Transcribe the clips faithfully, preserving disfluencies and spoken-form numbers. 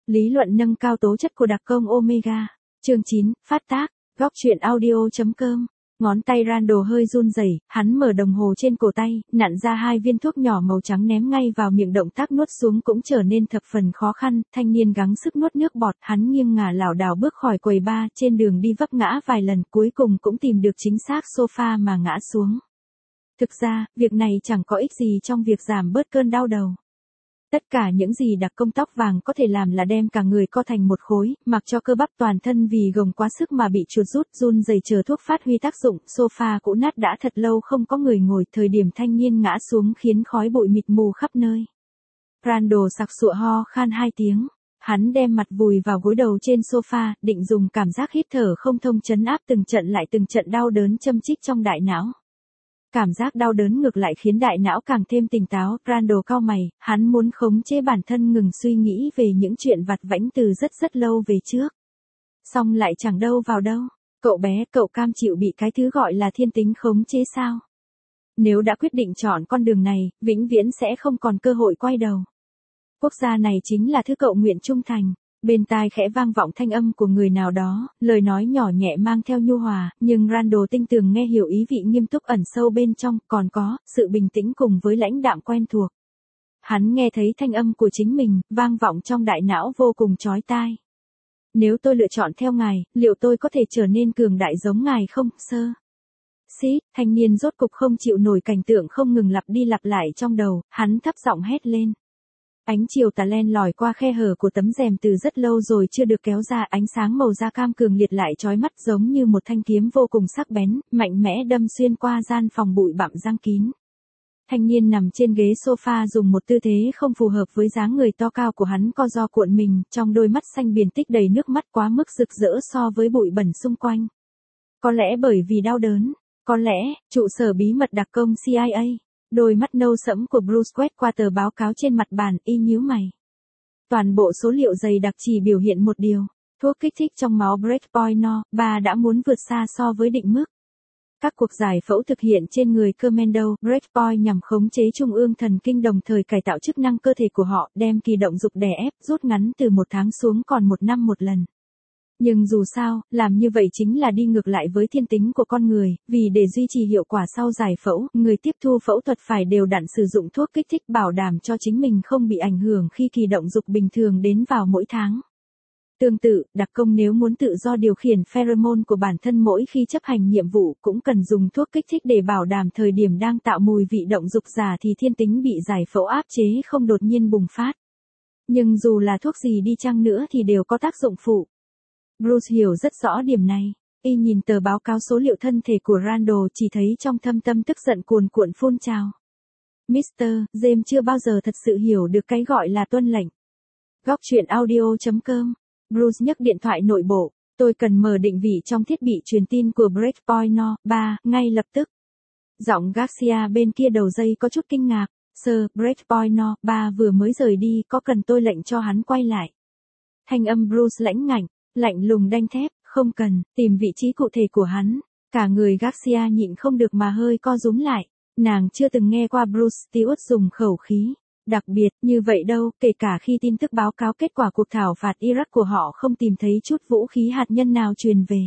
Lý luận nâng cao tố chất của đặc công Omega. Chương chín, phát tác, góc truyện audio.com. Ngón tay Randall hơi run rẩy, hắn mở đồng hồ trên cổ tay, nặn ra hai viên thuốc nhỏ màu trắng ném ngay vào miệng, động tác nuốt xuống cũng trở nên thập phần khó khăn, thanh niên gắng sức nuốt nước bọt, hắn nghiêng ngả lảo đảo bước khỏi quầy bar, trên đường đi vấp ngã vài lần, cuối cùng cũng tìm được chính xác sofa mà ngã xuống. Thực ra, việc này chẳng có ích gì trong việc giảm bớt cơn đau đầu. Tất cả những gì đặc công tóc vàng có thể làm là đem cả người co thành một khối, mặc cho cơ bắp toàn thân vì gồng quá sức mà bị chuột rút, run rẩy chờ thuốc phát huy tác dụng. Sofa cũ nát đã thật lâu không có người ngồi, thời điểm thanh niên ngã xuống khiến khói bụi mịt mù khắp nơi. Randall sặc sụa ho khan hai tiếng. Hắn đem mặt vùi vào gối đầu trên sofa, định dùng cảm giác hít thở không thông trấn áp từng trận lại từng trận đau đớn châm chích trong đại não. Cảm giác đau đớn ngược lại khiến đại não càng thêm tỉnh táo. Randall cau mày, hắn muốn khống chế bản thân ngừng suy nghĩ về những chuyện vặt vãnh từ rất rất lâu về trước. Xong lại chẳng đâu vào đâu. Cậu bé, cậu cam chịu bị cái thứ gọi là thiên tính khống chế sao? Nếu đã quyết định chọn con đường này, vĩnh viễn sẽ không còn cơ hội quay đầu. Quốc gia này chính là thứ cậu nguyện trung thành. Bên tai khẽ vang vọng thanh âm của người nào đó, lời nói nhỏ nhẹ mang theo nhu hòa, nhưng Randall tinh tường nghe hiểu ý vị nghiêm túc ẩn sâu bên trong, còn có sự bình tĩnh cùng với lãnh đạm quen thuộc. Hắn nghe thấy thanh âm của chính mình, vang vọng trong đại não vô cùng chói tai. Nếu tôi lựa chọn theo ngài, liệu tôi có thể trở nên cường đại giống ngài không, sir? Xí, thanh niên rốt cục không chịu nổi cảnh tượng không ngừng lặp đi lặp lại trong đầu, hắn thấp giọng hét lên. Ánh chiều tà len lỏi qua khe hở của tấm rèm từ rất lâu rồi chưa được kéo ra, ánh sáng màu da cam cường liệt lại chói mắt giống như một thanh kiếm vô cùng sắc bén, mạnh mẽ đâm xuyên qua gian phòng bụi bặm giăng kín. Thanh niên nằm trên ghế sofa dùng một tư thế không phù hợp với dáng người to cao của hắn, co ro cuộn mình, trong đôi mắt xanh biển tích đầy nước mắt quá mức rực rỡ so với bụi bẩn xung quanh. Có lẽ bởi vì đau đớn, có lẽ, trụ sở bí mật đặc công C I A. Đôi mắt nâu sẫm của Bruce quét qua tờ báo cáo trên mặt bàn, y nhíu mày. Toàn bộ số liệu dày đặc chỉ biểu hiện một điều, thuốc kích thích trong máu Breakpoint No. ba đã muốn vượt xa so với định mức. Các cuộc giải phẫu thực hiện trên người Commando Breakpoint nhằm khống chế trung ương thần kinh, đồng thời cải tạo chức năng cơ thể của họ, đem kỳ động dục đè ép rút ngắn từ một tháng xuống còn một năm một lần. Nhưng dù sao, làm như vậy chính là đi ngược lại với thiên tính của con người, vì để duy trì hiệu quả sau giải phẫu, người tiếp thu phẫu thuật phải đều đặn sử dụng thuốc kích thích bảo đảm cho chính mình không bị ảnh hưởng khi kỳ động dục bình thường đến vào mỗi tháng. Tương tự, đặc công nếu muốn tự do điều khiển pheromone của bản thân mỗi khi chấp hành nhiệm vụ cũng cần dùng thuốc kích thích để bảo đảm thời điểm đang tạo mùi vị động dục giả thì thiên tính bị giải phẫu áp chế không đột nhiên bùng phát. Nhưng dù là thuốc gì đi chăng nữa thì đều có tác dụng phụ. Bruce hiểu rất rõ điểm này. Y nhìn tờ báo cáo số liệu thân thể của Randall, chỉ thấy trong thâm tâm tức giận cuồn cuộn phun trào. mít tơ James chưa bao giờ thật sự hiểu được cái gọi là tuân lệnh. Góc truyện audio.com. Bruce nhấc điện thoại nội bộ. Tôi cần mở định vị trong thiết bị truyền tin của Breakpoint No. ba, ngay lập tức. Giọng Garcia bên kia đầu dây có chút kinh ngạc. Sir, Breakpoint No. ba vừa mới rời đi, có cần tôi lệnh cho hắn quay lại? Thanh âm Bruce lãnh ngạnh, lạnh lùng đanh thép, không cần, tìm vị trí cụ thể của hắn. Cả người Garcia nhịn không được mà hơi co rúm lại. Nàng chưa từng nghe qua Bruce Stewart dùng khẩu khí đặc biệt như vậy đâu, kể cả khi tin tức báo cáo kết quả cuộc thảo phạt Iraq của họ không tìm thấy chút vũ khí hạt nhân nào truyền về.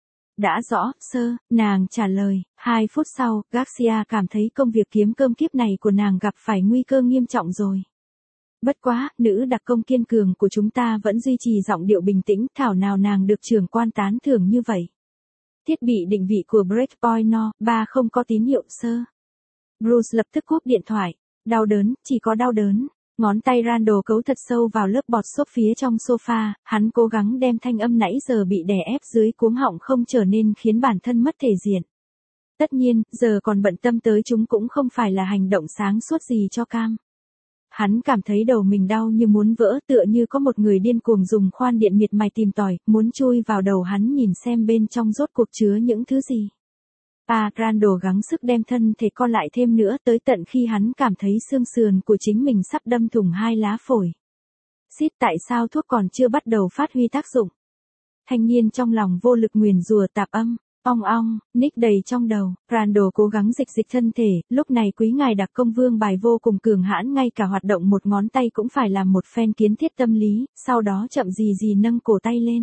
Đã rõ, sir, nàng trả lời. Hai phút sau, Garcia cảm thấy công việc kiếm cơm kiếp này của nàng gặp phải nguy cơ nghiêm trọng rồi. Bất quá, nữ đặc công kiên cường của chúng ta vẫn duy trì giọng điệu bình tĩnh, thảo nào nàng được trưởng quan tán thưởng như vậy. Thiết bị định vị của Breakpoint No. ba không có tín hiệu, sir. Bruce lập tức cúp điện thoại. Đau đớn, chỉ có đau đớn. Ngón tay Randall cấu thật sâu vào lớp bọt xốp phía trong sofa, hắn cố gắng đem thanh âm nãy giờ bị đè ép dưới cuống họng không trở nên khiến bản thân mất thể diện. Tất nhiên, giờ còn bận tâm tới chúng cũng không phải là hành động sáng suốt gì cho Cam. Hắn cảm thấy đầu mình đau như muốn vỡ, tựa như có một người điên cuồng dùng khoan điện miệt mài tìm tòi, muốn chui vào đầu hắn nhìn xem bên trong rốt cuộc chứa những thứ gì. À, Randall gắng sức đem thân thể co lại thêm nữa tới tận khi hắn cảm thấy xương sườn của chính mình sắp đâm thủng hai lá phổi. Xít, tại sao thuốc còn chưa bắt đầu phát huy tác dụng? Thanh niên trong lòng vô lực nguyền rủa tạp âm. Ong ong, Nick đầy trong đầu, Randall cố gắng dịch dịch thân thể, lúc này quý ngài đặc công vương bài vô cùng cường hãn, ngay cả hoạt động một ngón tay cũng phải làm một phen kiến thiết tâm lý, sau đó chậm gì gì nâng cổ tay lên.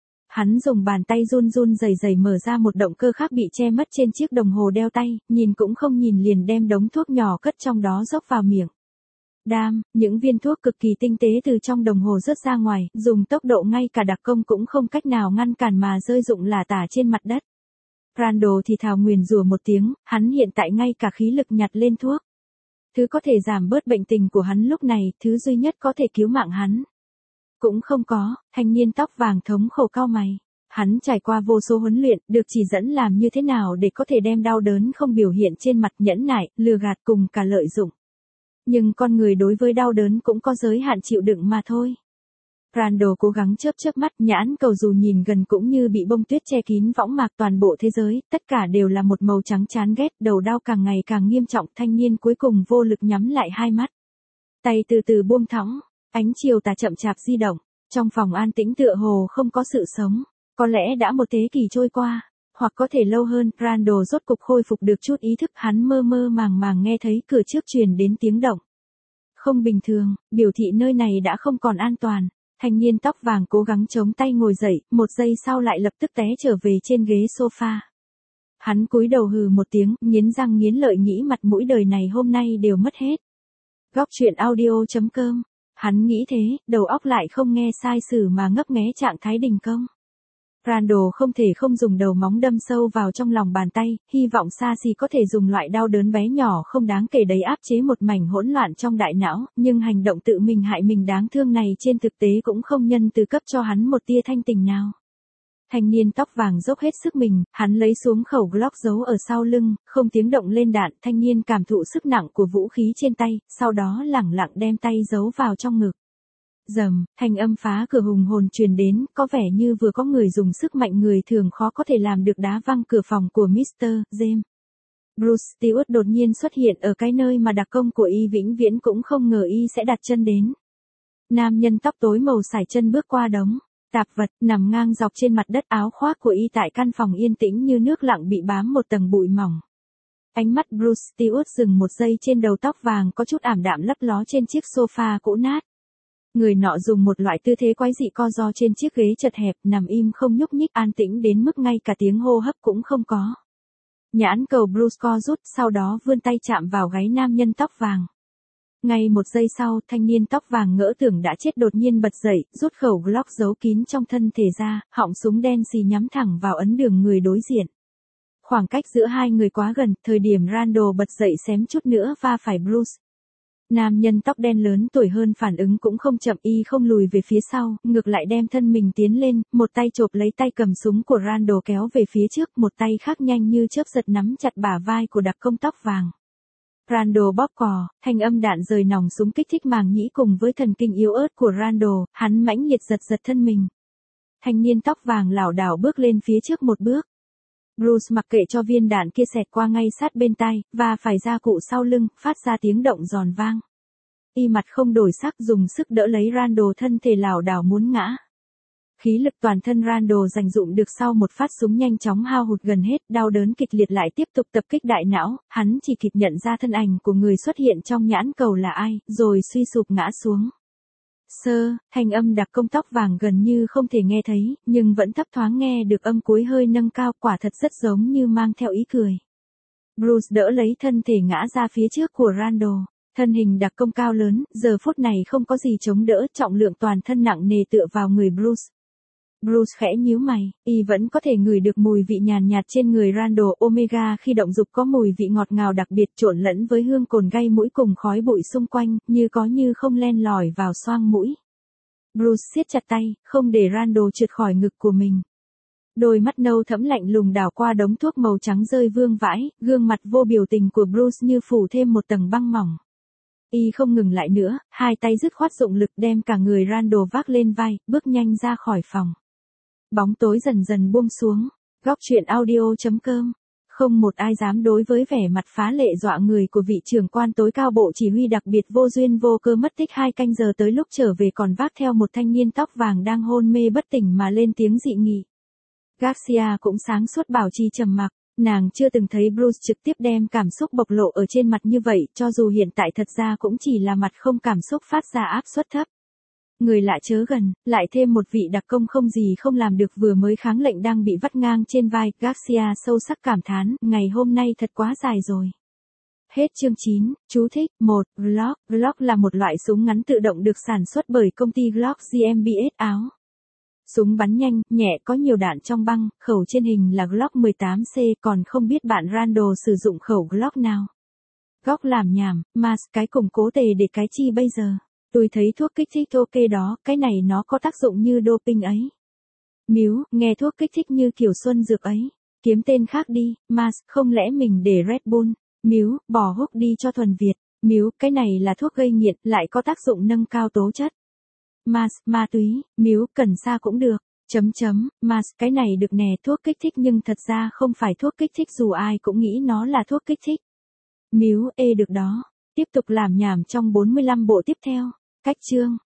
Hắn dùng bàn tay run run rẩy rẩy mở ra một động cơ khác bị che mất trên chiếc đồng hồ đeo tay, nhìn cũng không nhìn liền đem đống thuốc nhỏ cất trong đó dốc vào miệng. Đam, những viên thuốc cực kỳ tinh tế từ trong đồng hồ rớt ra ngoài, dùng tốc độ ngay cả đặc công cũng không cách nào ngăn cản mà rơi rụng lả tả trên mặt đất. Randall thì thào nguyền rủa một tiếng, hắn hiện tại ngay cả khí lực nhặt lên thuốc. Thứ có thể giảm bớt bệnh tình của hắn lúc này, thứ duy nhất có thể cứu mạng hắn. Cũng không có, thanh niên tóc vàng thống khổ cau mày. Hắn trải qua vô số huấn luyện, được chỉ dẫn làm như thế nào để có thể đem đau đớn không biểu hiện trên mặt, nhẫn nại, lừa gạt cùng cả lợi dụng. Nhưng con người đối với đau đớn cũng có giới hạn chịu đựng mà thôi. Randall cố gắng chớp chớp mắt, nhãn cầu dù nhìn gần cũng như bị bông tuyết che kín võng mạc, toàn bộ thế giới, tất cả đều là một màu trắng chán ghét, đầu đau càng ngày càng nghiêm trọng, thanh niên cuối cùng vô lực nhắm lại hai mắt. Tay từ từ buông thõng, ánh chiều tà chậm chạp di động, trong phòng an tĩnh tựa hồ không có sự sống, có lẽ đã một thế kỷ trôi qua, hoặc có thể lâu hơn. Randall rốt cục khôi phục được chút ý thức, hắn mơ mơ màng màng nghe thấy cửa trước truyền đến tiếng động. Không bình thường, biểu thị nơi này đã không còn an toàn. Thanh niên tóc vàng cố gắng chống tay ngồi dậy, một giây sau lại lập tức té trở về trên ghế sofa. Hắn cúi đầu hừ một tiếng, nghiến răng nghiến lợi nghĩ mặt mũi đời này hôm nay đều mất hết. Góc truyện audio chấm com. Hắn nghĩ thế, đầu óc lại không nghe sai sử mà ngấp nghé trạng thái đình công. Randall không thể không dùng đầu móng đâm sâu vào trong lòng bàn tay, hy vọng xa xỉ có thể dùng loại đau đớn bé nhỏ không đáng kể đấy áp chế một mảnh hỗn loạn trong đại não, nhưng hành động tự mình hại mình đáng thương này trên thực tế cũng không nhân từ cấp cho hắn một tia thanh tình nào. Thanh niên tóc vàng dốc hết sức mình, hắn lấy xuống khẩu Glock giấu ở sau lưng, không tiếng động lên đạn, thanh niên cảm thụ sức nặng của vũ khí trên tay, sau đó lẳng lặng đem tay giấu vào trong ngực. Rầm, thanh âm phá cửa hùng hồn truyền đến, có vẻ như vừa có người dùng sức mạnh người thường khó có thể làm được đá văng cửa phòng của mít tơ James. Bruce Stewart đột nhiên xuất hiện ở cái nơi mà đặc công của y vĩnh viễn cũng không ngờ y sẽ đặt chân đến. Nam nhân tóc tối màu sải chân bước qua đống tạp vật, nằm ngang dọc trên mặt đất, áo khoác của y tại căn phòng yên tĩnh như nước lặng bị bám một tầng bụi mỏng. Ánh mắt Bruce Stewart dừng một giây trên đầu tóc vàng có chút ảm đạm lấp ló trên chiếc sofa cũ nát. Người nọ dùng một loại tư thế quái dị co ro trên chiếc ghế chật hẹp, nằm im không nhúc nhích, an tĩnh đến mức ngay cả tiếng hô hấp cũng không có. Nhãn cầu Bruce co rút, sau đó vươn tay chạm vào gáy nam nhân tóc vàng. Ngay một giây sau, thanh niên tóc vàng ngỡ tưởng đã chết đột nhiên bật dậy, rút khẩu Glock giấu kín trong thân thể ra, họng súng đen xì nhắm thẳng vào ấn đường người đối diện. Khoảng cách giữa hai người quá gần, thời điểm Randall bật dậy xém chút nữa va phải Bruce. Nam nhân tóc đen lớn tuổi hơn phản ứng cũng không chậm, y không lùi về phía sau, ngược lại đem thân mình tiến lên, một tay chộp lấy tay cầm súng của Randall kéo về phía trước, một tay khác nhanh như chớp giật nắm chặt bả vai của đặc công tóc vàng. Randall bóp cò, thanh âm đạn rời nòng súng kích thích màng nhĩ cùng với thần kinh yếu ớt của Randall, hắn mãnh liệt giật giật thân mình. Thanh niên tóc vàng lảo đảo bước lên phía trước một bước. Bruce mặc kệ cho viên đạn kia xẹt qua ngay sát bên tai, và phải ra cụ sau lưng, phát ra tiếng động giòn vang. Y mặt không đổi sắc, dùng sức đỡ lấy Randall, thân thể lảo đảo muốn ngã. Khí lực toàn thân Randall dành dụm được sau một phát súng nhanh chóng hao hụt gần hết, đau đớn kịch liệt lại tiếp tục tập kích đại não, hắn chỉ kịp nhận ra thân ảnh của người xuất hiện trong nhãn cầu là ai, rồi suy sụp ngã xuống. Sơ, thanh âm đặc công tóc vàng gần như không thể nghe thấy, nhưng vẫn thấp thoáng nghe được âm cuối hơi nâng cao, quả thật rất giống như mang theo ý cười. Bruce đỡ lấy thân thể ngã ra phía trước của Randall. Thân hình đặc công cao lớn, giờ phút này không có gì chống đỡ, trọng lượng toàn thân nặng nề tựa vào người Bruce. Bruce khẽ nhíu mày, y vẫn có thể ngửi được mùi vị nhàn nhạt trên người Randall. Omega khi động dục có mùi vị ngọt ngào đặc biệt, trộn lẫn với hương cồn gây mũi cùng khói bụi xung quanh, như có như không len lỏi vào xoang mũi. Bruce siết chặt tay, không để Randall trượt khỏi ngực của mình. Đôi mắt nâu thẫm lạnh lùng đảo qua đống thuốc màu trắng rơi vương vãi, gương mặt vô biểu tình của Bruce như phủ thêm một tầng băng mỏng. Y không ngừng lại nữa, hai tay dứt khoát dụng lực đem cả người Randall vác lên vai, bước nhanh ra khỏi phòng. Bóng tối dần dần buông xuống. Góc truyện audio chấm com. Không một ai dám đối với vẻ mặt phá lệ dọa người của vị trưởng quan tối cao bộ chỉ huy đặc biệt vô duyên vô cơ mất tích hai canh giờ, tới lúc trở về còn vác theo một thanh niên tóc vàng đang hôn mê bất tỉnh mà lên tiếng dị nghị. Garcia cũng sáng suốt bảo trì trầm mặc. Nàng chưa từng thấy Bruce trực tiếp đem cảm xúc bộc lộ ở trên mặt như vậy, cho dù hiện tại thật ra cũng chỉ là mặt không cảm xúc phát ra áp suất thấp. Người lạ chớ gần, lại thêm một vị đặc công không gì không làm được vừa mới kháng lệnh đang bị vắt ngang trên vai, Garcia sâu sắc cảm thán, ngày hôm nay thật quá dài rồi. Hết chương chín, chú thích, một, Glock. Glock là một loại súng ngắn tự động được sản xuất bởi công ty Glock giê em bê ét Áo. Súng bắn nhanh, nhẹ có nhiều đạn trong băng, khẩu trên hình là Glock mười tám C, còn không biết bạn Randall sử dụng khẩu Glock nào. Góc làm nhảm, mas, cái củng cố tề để cái chi bây giờ. Tôi thấy thuốc kích thích ok đó, cái này nó có tác dụng như doping ấy. Miếu, nghe thuốc kích thích như kiểu xuân dược ấy. Kiếm tên khác đi, mas, không lẽ mình để Red Bull. Miếu, bỏ hút đi cho thuần Việt. Miếu, cái này là thuốc gây nghiện, lại có tác dụng nâng cao tố chất. Mas, ma túy. Miếu, cần sa cũng được. Chấm chấm, mas, cái này được nè, thuốc kích thích nhưng thật ra không phải thuốc kích thích dù ai cũng nghĩ nó là thuốc kích thích. Miếu, ê được đó. Tiếp tục làm nhảm trong bốn mươi lăm bộ tiếp theo. Cách chương.